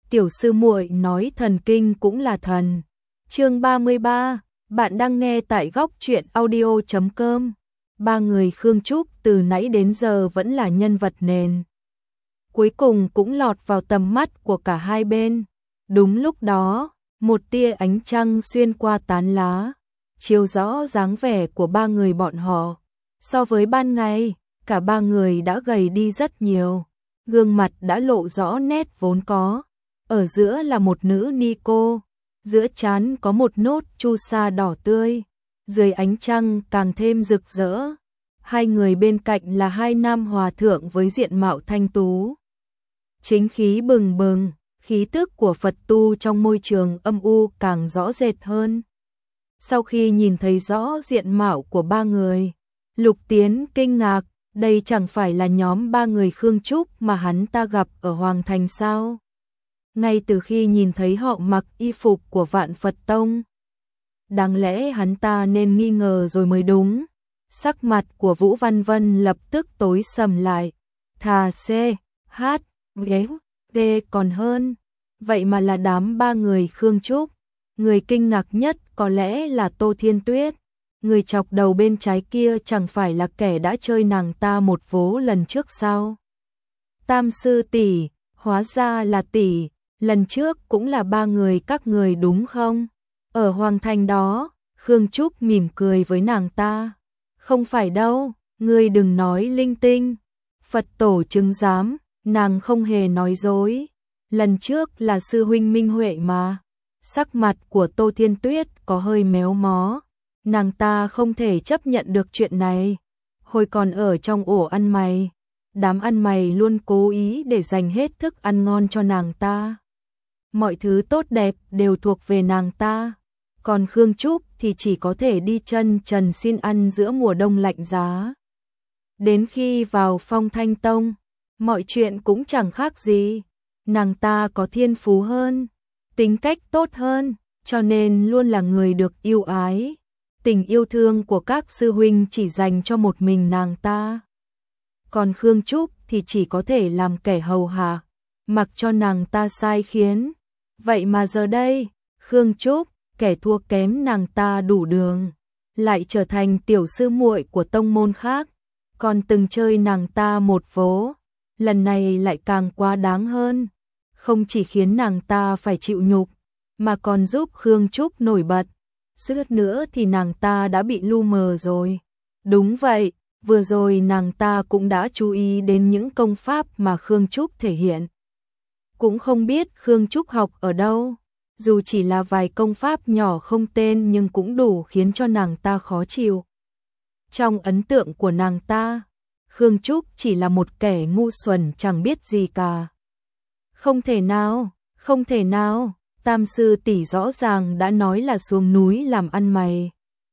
tiểu sư muội nói thần kinh cũng là thần. Chương 33, bạn đang nghe tại góc truyện audio.com. Ba người Khương Trúc từ nãy đến giờ vẫn là nhân vật nền. Cuối cùng cũng lọt vào tầm mắt của cả hai bên. Đúng lúc đó, một tia ánh trăng xuyên qua tán lá, chiếu rõ dáng vẻ của ba người bọn họ. So với ban ngày, cả ba người đã gầy đi rất nhiều, gương mặt đã lộ rõ nét vốn có. Ở giữa là một nữ ni cô, giữa trán có một nốt chu sa đỏ tươi, dưới ánh trăng càng thêm rực rỡ. Hai người bên cạnh là hai nam hòa thượng với diện mạo thanh tú, chính khí bừng bừng, khí tức của Phật tu trong môi trường âm u càng rõ rệt hơn. Sau khi nhìn thấy rõ diện mạo của ba người, Lục Tiến kinh ngạc, đây chẳng phải là nhóm ba người Khương Trúc mà hắn ta gặp ở Hoàng Thành sao? Ngay từ khi nhìn thấy họ mặc y phục của Vạn Phật Tông, đáng lẽ hắn ta nên nghi ngờ rồi mới đúng. Sắc mặt của Vũ Văn Vân lập tức tối sầm lại, thà C, H, D còn hơn. Vậy mà là đám ba người Khương Trúc. Người kinh ngạc nhất có lẽ là Tô Thiên Tuyết. Người chọc đầu bên trái kia chẳng phải là kẻ đã chơi nàng ta một vố lần trước sao? Tam sư tỷ, hóa ra là tỷ, lần trước cũng là ba người các người đúng không? Ở Hoàng Thành đó, Khương Trúc mỉm cười với nàng ta. Không phải đâu, ngươi đừng nói linh tinh. Phật tổ chứng giám, nàng không hề nói dối. Lần trước là sư huynh Minh Huệ mà. Sắc mặt của Tô Thiên Tuyết có hơi méo mó. Nàng ta không thể chấp nhận được chuyện này. Hồi còn ở trong ổ ăn mày, đám ăn mày luôn cố ý để dành hết thức ăn ngon cho nàng ta. Mọi thứ tốt đẹp đều thuộc về nàng ta. Còn Khương Trúc thì chỉ có thể đi chân trần xin ăn giữa mùa đông lạnh giá. Đến khi vào Phong Thanh Tông, mọi chuyện cũng chẳng khác gì. Nàng ta có thiên phú hơn, tính cách tốt hơn, cho nên luôn là người được yêu ái. Tình yêu thương của các sư huynh chỉ dành cho một mình nàng ta. Còn Khương Trúc thì chỉ có thể làm kẻ hầu hạ, mặc cho nàng ta sai khiến. Vậy mà giờ đây, Khương Trúc, kẻ thua kém nàng ta đủ đường, lại trở thành tiểu sư muội của tông môn khác, còn từng chơi nàng ta một vố, lần này lại càng quá đáng hơn. Không chỉ khiến nàng ta phải chịu nhục, mà còn giúp Khương Trúc nổi bật. Suýt nữa thì nàng ta đã bị lu mờ rồi. Đúng vậy, vừa rồi nàng ta cũng đã chú ý đến những công pháp mà Khương Trúc thể hiện. Cũng không biết Khương Trúc học ở đâu, dù chỉ là vài công pháp nhỏ không tên nhưng cũng đủ khiến cho nàng ta khó chịu. Trong ấn tượng của nàng ta, Khương Trúc chỉ là một kẻ ngu xuẩn chẳng biết gì cả. Không thể nào, không thể nào, Tam sư tỷ rõ ràng đã nói là xuống núi làm ăn mày.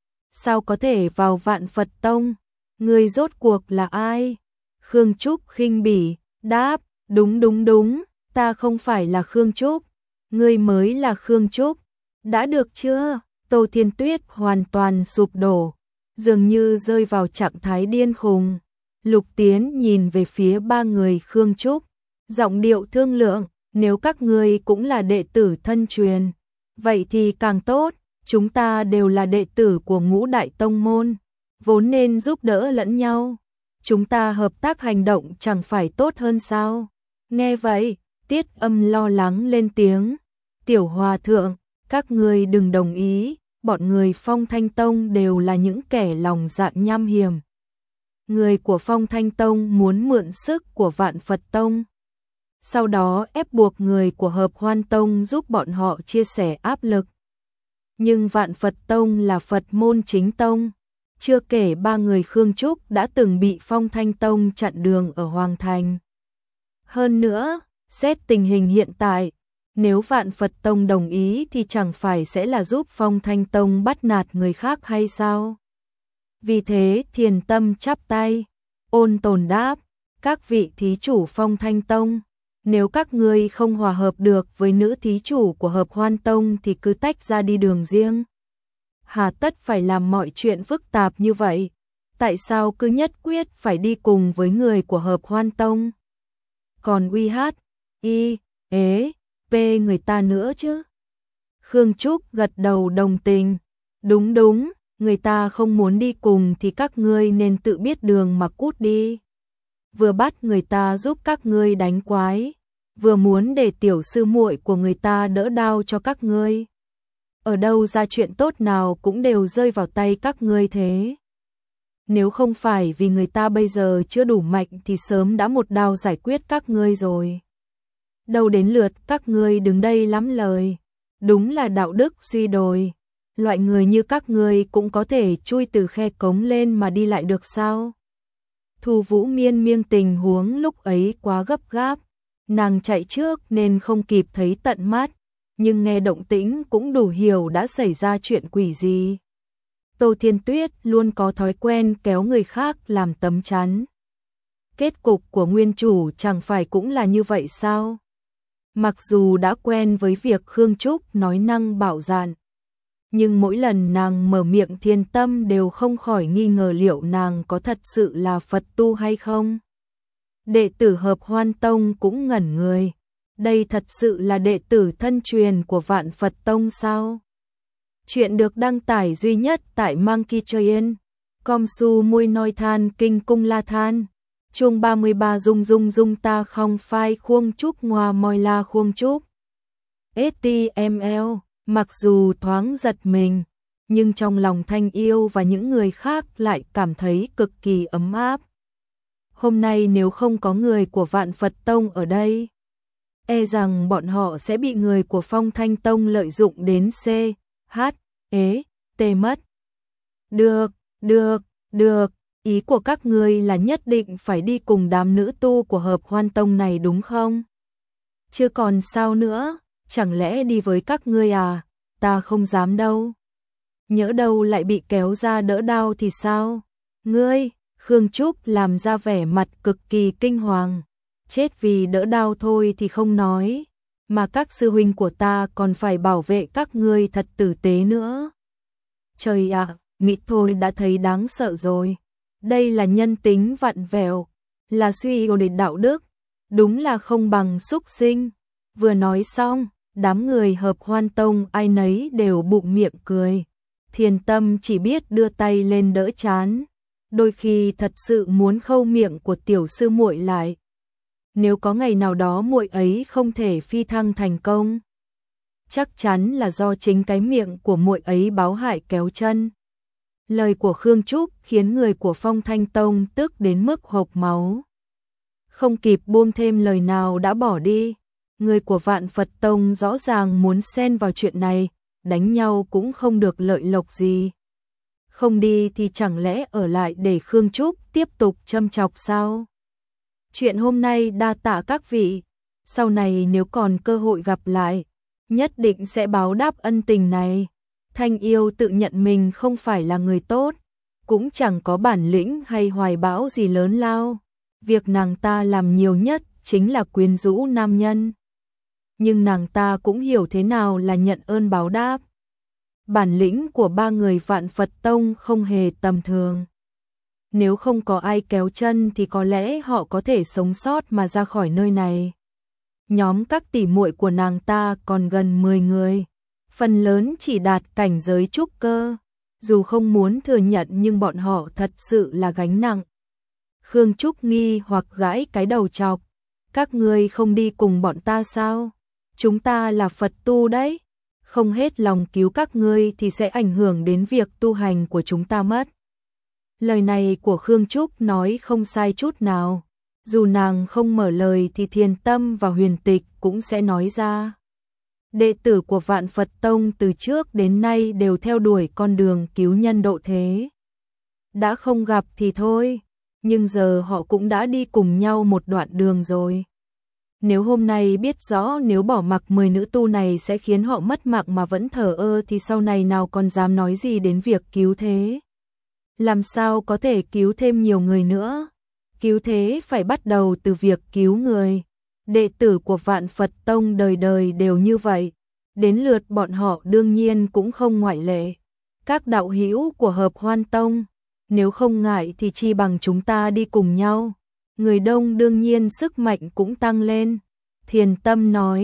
Sao có thể vào Vạn Phật Tông? Người rốt cuộc là ai? Khương Trúc khinh bỉ, đáp, đúng, ta không phải là Khương Trúc. Ngươi mới là Khương Trúc. Đã được chưa? Tô Thiên Tuyết hoàn toàn sụp đổ, dường như rơi vào trạng thái điên khùng. Lục Tiến nhìn về phía ba người Khương Trúc, giọng điệu thương lượng, nếu các ngươi cũng là đệ tử thân truyền, vậy thì càng tốt, chúng ta đều là đệ tử của Ngũ Đại Tông môn, vốn nên giúp đỡ lẫn nhau. Chúng ta hợp tác hành động chẳng phải tốt hơn sao? Nghe vậy, Tiết Âm lo lắng lên tiếng, tiểu hòa thượng, các ngươi đừng đồng ý, bọn người Phong Thanh Tông đều là những kẻ lòng dạ nham hiểm. Người của Phong Thanh Tông muốn mượn sức của Vạn Phật Tông, sau đó ép buộc người của Hợp Hoan Tông giúp bọn họ chia sẻ áp lực. Nhưng Vạn Phật Tông là Phật môn chính tông, chưa kể ba người Khương Trúc đã từng bị Phong Thanh Tông chặn đường ở Hoàng Thành. Hơn nữa, xét tình hình hiện tại, nếu Vạn Phật Tông đồng ý thì chẳng phải sẽ là giúp Phong Thanh Tông bắt nạt người khác hay sao? Vì thế Thiền Tâm chắp tay, ôn tồn đáp, các vị thí chủ Phong Thanh Tông, nếu các ngươi không hòa hợp được với nữ thí chủ của Hợp Hoan Tông thì cứ tách ra đi đường riêng. Hà tất phải làm mọi chuyện phức tạp như vậy? Tại sao cứ nhất quyết phải đi cùng với người của Hợp Hoan Tông? Còn uy hát, y, ế, bê người ta nữa chứ. Khương Trúc gật đầu đồng tình. Đúng đúng, người ta không muốn đi cùng thì các ngươi nên tự biết đường mà cút đi. Vừa bắt người ta giúp các ngươi đánh quái, vừa muốn để tiểu sư muội của người ta đỡ đau cho các ngươi. Ở đâu ra chuyện tốt nào cũng đều rơi vào tay các ngươi thế. Nếu không phải vì người ta bây giờ chưa đủ mạnh thì sớm đã một đao giải quyết các ngươi rồi. Đâu đến lượt các ngươi đứng đây lắm lời. Đúng là đạo đức suy đồi. Loại người như các ngươi cũng có thể chui từ khe cống lên mà đi lại được sao? Thu Vũ Miên miêng tình huống lúc ấy quá gấp gáp. Nàng chạy trước nên không kịp thấy tận mắt, nhưng nghe động tĩnh cũng đủ hiểu đã xảy ra chuyện quỷ gì. Tô Thiên Tuyết luôn có thói quen kéo người khác làm tấm chắn. Kết cục của nguyên chủ chẳng phải cũng là như vậy sao? Mặc dù đã quen với việc Khương Trúc nói năng bạo dạn, nhưng mỗi lần nàng mở miệng Thiên Tâm đều không khỏi nghi ngờ liệu nàng có thật sự là Phật tu hay không. Đệ tử Hợp Hoan Tông cũng ngẩn người. Đây thật sự là đệ tử thân truyền của Vạn Phật Tông sao? Chuyện được đăng tải duy nhất tại Monkey Train. Com su môi nói than kinh cung la than. Chuông 33 dung dung dung ta không phai khuông trúc ngoa môi la khuông trúc. STML, mặc dù thoáng giật mình, nhưng trong lòng Thanh Yêu và những người khác lại cảm thấy cực kỳ ấm áp. Hôm nay nếu không có người của Vạn Phật Tông ở đây, e rằng bọn họ sẽ bị người của Phong Thanh Tông lợi dụng đến C, H, E, T mất. Được, ý của các ngươi là nhất định phải đi cùng đám nữ tu của Hợp Hoan Tông này đúng không? Chứ còn sao nữa, chẳng lẽ đi với các ngươi à, ta không dám đâu. Nhỡ đâu lại bị kéo ra đỡ đau thì sao? Ngươi, Khương Trúc làm ra vẻ mặt cực kỳ kinh hoàng. Chết vì đỡ đau thôi thì không nói, mà các sư huynh của ta còn phải bảo vệ các ngươi thật tử tế nữa. Trời ạ, nghĩ thôi đã thấy đáng sợ rồi. Đây là nhân tính vặn vẹo, là suy yếu đến đạo đức, đúng là không bằng súc sinh. Vừa nói xong, đám người Hợp Hoan Tông ai nấy đều bụng miệng cười. Thiền Tâm chỉ biết đưa tay lên đỡ chán, đôi khi thật sự muốn khâu miệng của tiểu sư muội lại. Nếu có ngày nào đó muội ấy không thể phi thăng thành công, chắc chắn là do chính cái miệng của muội ấy báo hại kéo chân. Lời của Khương Trúc khiến người của Phong Thanh Tông tức đến mức hộc máu. Không kịp buông thêm lời nào đã bỏ đi. Người của Vạn Phật Tông rõ ràng muốn xen vào chuyện này, đánh nhau cũng không được lợi lộc gì. Không đi thì chẳng lẽ ở lại để Khương Trúc tiếp tục châm chọc sao? Chuyện hôm nay đa tạ các vị, sau này nếu còn cơ hội gặp lại, nhất định sẽ báo đáp ân tình này. Thanh Yêu tự nhận mình không phải là người tốt, cũng chẳng có bản lĩnh hay hoài bão gì lớn lao. Việc nàng ta làm nhiều nhất chính là quyến rũ nam nhân. Nhưng nàng ta cũng hiểu thế nào là nhận ơn báo đáp. Bản lĩnh của ba người Vạn Phật Tông không hề tầm thường. Nếu không có ai kéo chân thì có lẽ họ có thể sống sót mà ra khỏi nơi này. Nhóm các tỷ muội của nàng ta còn gần 10 người, phần lớn chỉ đạt cảnh giới trúc cơ. Dù không muốn thừa nhận nhưng bọn họ thật sự là gánh nặng. Khương Trúc nghi hoặc gãi cái đầu chọc. Các ngươi không đi cùng bọn ta sao? Chúng ta là Phật tu đấy. Không hết lòng cứu các ngươi thì sẽ ảnh hưởng đến việc tu hành của chúng ta mất. Lời này của Khương Trúc nói không sai chút nào. Dù nàng không mở lời thì Thiền Tâm và Huyền Tịch cũng sẽ nói ra. Đệ tử của Vạn Phật Tông từ trước đến nay đều theo đuổi con đường cứu nhân độ thế. Đã không gặp thì thôi, nhưng giờ họ cũng đã đi cùng nhau một đoạn đường rồi. Nếu hôm nay biết rõ nếu bỏ mặc 10 nữ tu này sẽ khiến họ mất mạng mà vẫn thờ ơ thì sau này nào còn dám nói gì đến việc cứu thế. Làm sao có thể cứu thêm nhiều người nữa? Cứu thế phải bắt đầu từ việc cứu người. Đệ tử của Vạn Phật Tông đời đời đều như vậy. Đến lượt bọn họ đương nhiên cũng không ngoại lệ. Các đạo hữu của Hợp Hoan Tông, nếu không ngại thì chi bằng chúng ta đi cùng nhau. Người đông đương nhiên sức mạnh cũng tăng lên. Thiền Tâm nói,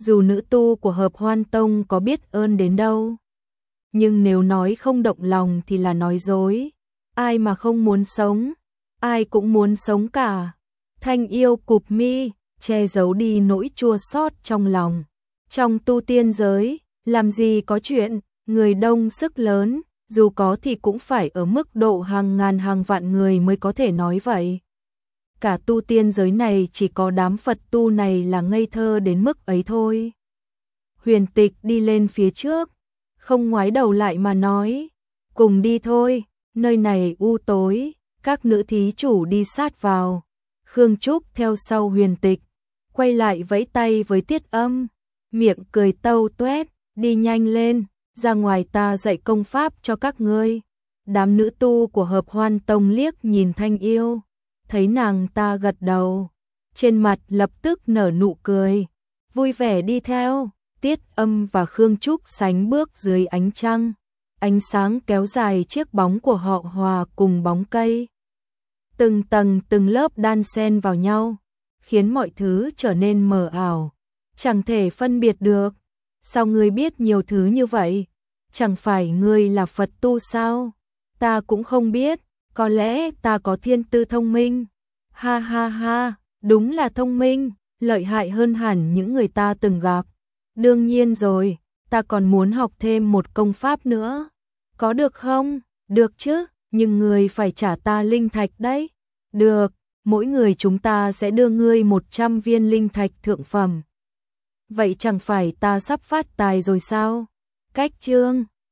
dù nữ tu của Hợp Hoan Tông có biết ơn đến đâu. Nhưng nếu nói không động lòng thì là nói dối. Ai mà không muốn sống, ai cũng muốn sống cả. Thanh Yêu cụp mi, che giấu đi nỗi chua xót trong lòng. Trong tu tiên giới, làm gì có chuyện, người đông sức lớn, dù có thì cũng phải ở mức độ hàng ngàn hàng vạn người mới có thể nói vậy. Cả tu tiên giới này chỉ có đám Phật tu này là ngây thơ đến mức ấy thôi. Huyền Tịch đi lên phía trước, không ngoái đầu lại mà nói, cùng đi thôi, nơi này u tối, các nữ thí chủ đi sát vào. Khương Trúc theo sau Huyền Tịch, quay lại vẫy tay với Tiết Âm, miệng cười tâu tuét, đi nhanh lên, ra ngoài ta dạy công pháp cho các ngươi. Đám nữ tu của Hợp Hoan Tông liếc nhìn Thanh Yêu, thấy nàng ta gật đầu, trên mặt lập tức nở nụ cười, vui vẻ đi theo. Tiết Âm và Khương Trúc sánh bước dưới ánh trăng, ánh sáng kéo dài chiếc bóng của họ hòa cùng bóng cây. Từng tầng từng lớp đan xen vào nhau, khiến mọi thứ trở nên mờ ảo, chẳng thể phân biệt được. Sao ngươi biết nhiều thứ như vậy? Chẳng phải ngươi là Phật tu sao? Ta cũng không biết, có lẽ ta có thiên tư thông minh. Ha ha ha, đúng là thông minh, lợi hại hơn hẳn những người ta từng gặp. Đương nhiên rồi, ta còn muốn học thêm một công pháp nữa. Có được không? Được chứ, nhưng ngươi phải trả ta linh thạch đấy. Được, mỗi người chúng ta sẽ đưa ngươi 100 viên linh thạch thượng phẩm. Vậy chẳng phải ta sắp phát tài rồi sao? Cách chương